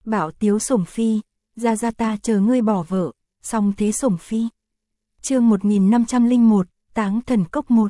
Bảo tiếu sủng phi, ra ta chờ ngươi bỏ vợ, song thế sủng phi. Chương 1501, Táng Thần Cốc 1.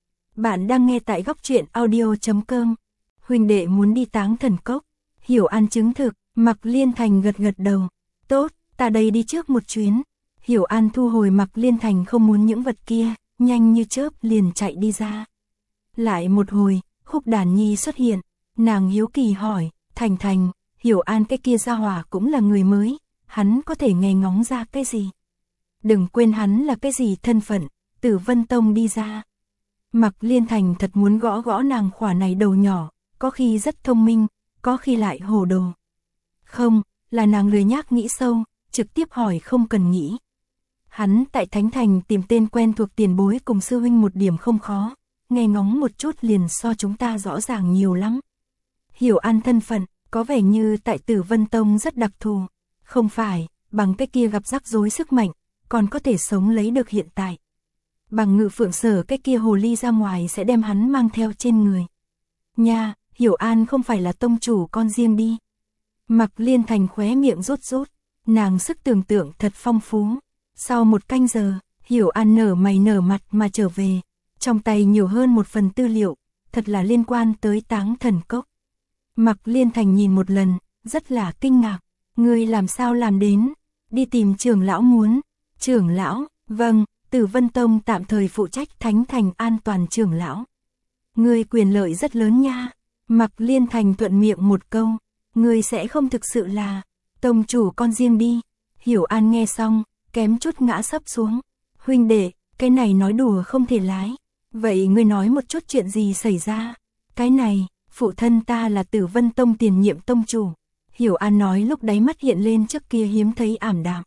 Bạn đang nghe tại góc truyện audio.com. Huynh đệ muốn đi Táng Thần Cốc. Hiểu An chứng thực, Mạc Liên Thành gật đầu. Tốt, ta đây đi trước một chuyến. Hiểu An thu hồi Mạc Liên Thành không muốn những vật kia, nhanh như chớp liền chạy đi ra. Lại một hồi, Khúc Đàn Nhi xuất hiện, nàng hiếu kỳ hỏi, Thành, Hiểu An cái kia gia hỏa cũng là người mới, hắn có thể nghe ngóng ra cái gì? Đừng quên hắn là cái gì thân phận, từ Vân Tông đi ra. Mạc Liên Thành thật muốn gõ nàng khỏa này đầu nhỏ, có khi rất thông minh, có khi lại hồ đồ. Không, là nàng lười nhác nghĩ sâu, trực tiếp hỏi không cần nghĩ. Hắn tại Thánh Thành tìm tên quen thuộc tiền bối cùng sư huynh một điểm không khó, nghe ngóng một chút liền so chúng ta rõ ràng nhiều lắm. Hiểu An thân phận, có vẻ như tại Tử Vân Tông rất đặc thù, không phải, bằng cái kia gặp rắc rối sức mạnh, còn có thể sống lấy được hiện tại. Bằng Ngự Phượng Sở cái kia hồ ly ra ngoài sẽ đem hắn mang theo trên người. Nha, Hiểu An không phải là tông chủ con riêng đi. Mạc Liên Thành khóe miệng rút, nàng sức tưởng tượng thật phong phú. Sau một canh giờ, Hiểu An nở mày nở mặt mà trở về, trong tay nhiều hơn một phần tư liệu, thật là liên quan tới Táng Thần Cốc. Mạc Liên Thành nhìn một lần, rất là kinh ngạc, ngươi làm sao làm đến, đi tìm trưởng lão muốn. Trưởng lão, vâng, Tử Vân Tông tạm thời phụ trách Thánh Thành an toàn trưởng lão. Ngươi quyền lợi rất lớn nha. Mạc Liên Thành thuận miệng một câu, ngươi sẽ không thực sự là tông chủ con riêng đi. Hiểu An nghe xong, kém chút ngã sấp xuống. Huynh đệ, cái này nói đùa không thể lái. Vậy ngươi nói một chút chuyện gì xảy ra? Cái này, phụ thân ta là Tử Vân Tông tiền nhiệm tông chủ. Hiểu An nói lúc đáy mắt hiện lên trước kia hiếm thấy ảm đạm.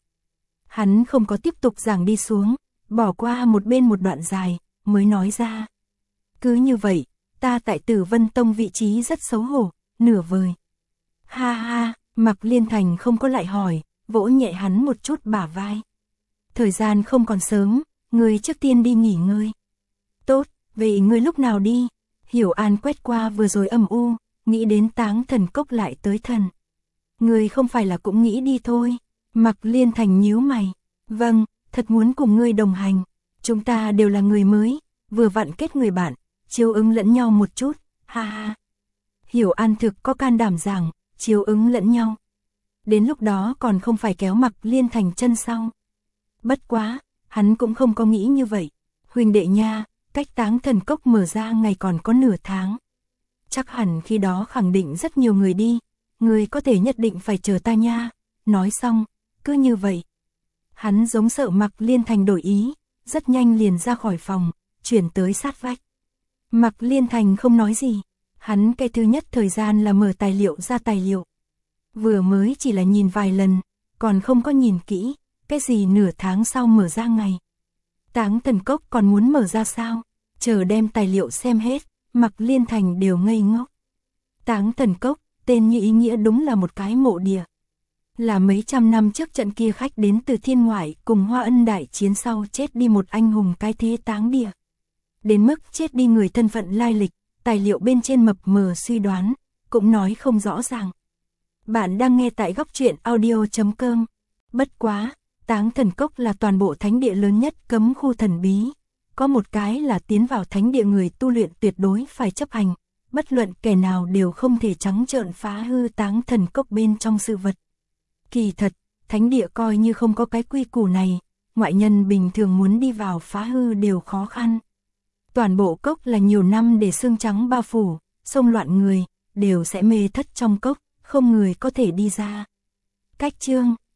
Hắn không có tiếp tục giảng đi xuống, bỏ qua một bên một đoạn dài, mới nói ra. Cứ như vậy, ta tại Tử Vân Tông vị trí rất xấu hổ, nửa vời. Ha ha, Mạc Liên Thành không có lại hỏi, vỗ nhẹ hắn một chút bả vai. Thời gian không còn sớm, ngươi trước tiên đi nghỉ ngơi. Tốt, vậy ngươi lúc nào đi? Hiểu An quét qua vừa rồi âm u, nghĩ đến Táng Thần Cốc lại tới thần. Ngươi không phải là cũng nghĩ đi thôi. Mạc Liên Thành nhíu mày. Vâng, thật muốn cùng ngươi đồng hành. Chúng ta đều là người mới, vừa vặn kết người bạn, chiếu ứng lẫn nhau một chút, ha ha. Hiểu An thực có can đảm rằng, chiếu ứng lẫn nhau. Đến lúc đó còn không phải kéo Mạc Liên Thành chân sau. Bất quá, hắn cũng không có nghĩ như vậy. Huynh đệ nha, cách Táng Thần Cốc mở ra ngày còn có nửa tháng. Chắc hẳn khi đó khẳng định rất nhiều người đi. Người có thể nhất định phải chờ ta nha. Nói xong, cứ như vậy. Hắn giống sợ Mạc Liên Thành đổi ý, rất nhanh liền ra khỏi phòng, chuyển tới sát vách. Mạc Liên Thành không nói gì. Hắn cái thứ nhất thời gian là mở tài liệu ra tài liệu. Vừa mới chỉ là nhìn vài lần, còn không có nhìn kỹ, cái gì nửa tháng sau mở ra ngày. Táng Thần Cốc còn muốn mở ra sao? Chờ đem tài liệu xem hết, Mạc Liên Thành đều ngây ngốc. Táng Thần Cốc, tên như ý nghĩa đúng là một cái mộ địa. Là mấy trăm năm trước trận kia khách đến từ thiên ngoại cùng Hoa Ân đại chiến sau chết đi một anh hùng cái thế táng địa. Đến mức chết đi người thân phận lai lịch, tài liệu bên trên mập mờ suy đoán, cũng nói không rõ ràng. Bạn đang nghe tại góc truyện audio.com. Bất quá, Táng Thần Cốc là toàn bộ thánh địa lớn nhất cấm khu thần bí. Có một cái là tiến vào thánh địa người tu luyện tuyệt đối phải chấp hành, bất luận kẻ nào đều không thể trắng trợn phá hư Táng Thần Cốc bên trong sự vật. Kỳ thật, thánh địa coi như không có cái quy củ này, ngoại nhân bình thường muốn đi vào phá hư đều khó khăn. Toàn bộ cốc là nhiều năm để xương trắng bao phủ, xông loạn người, đều sẽ mê thất trong cốc, không người có thể đi ra. Cách chương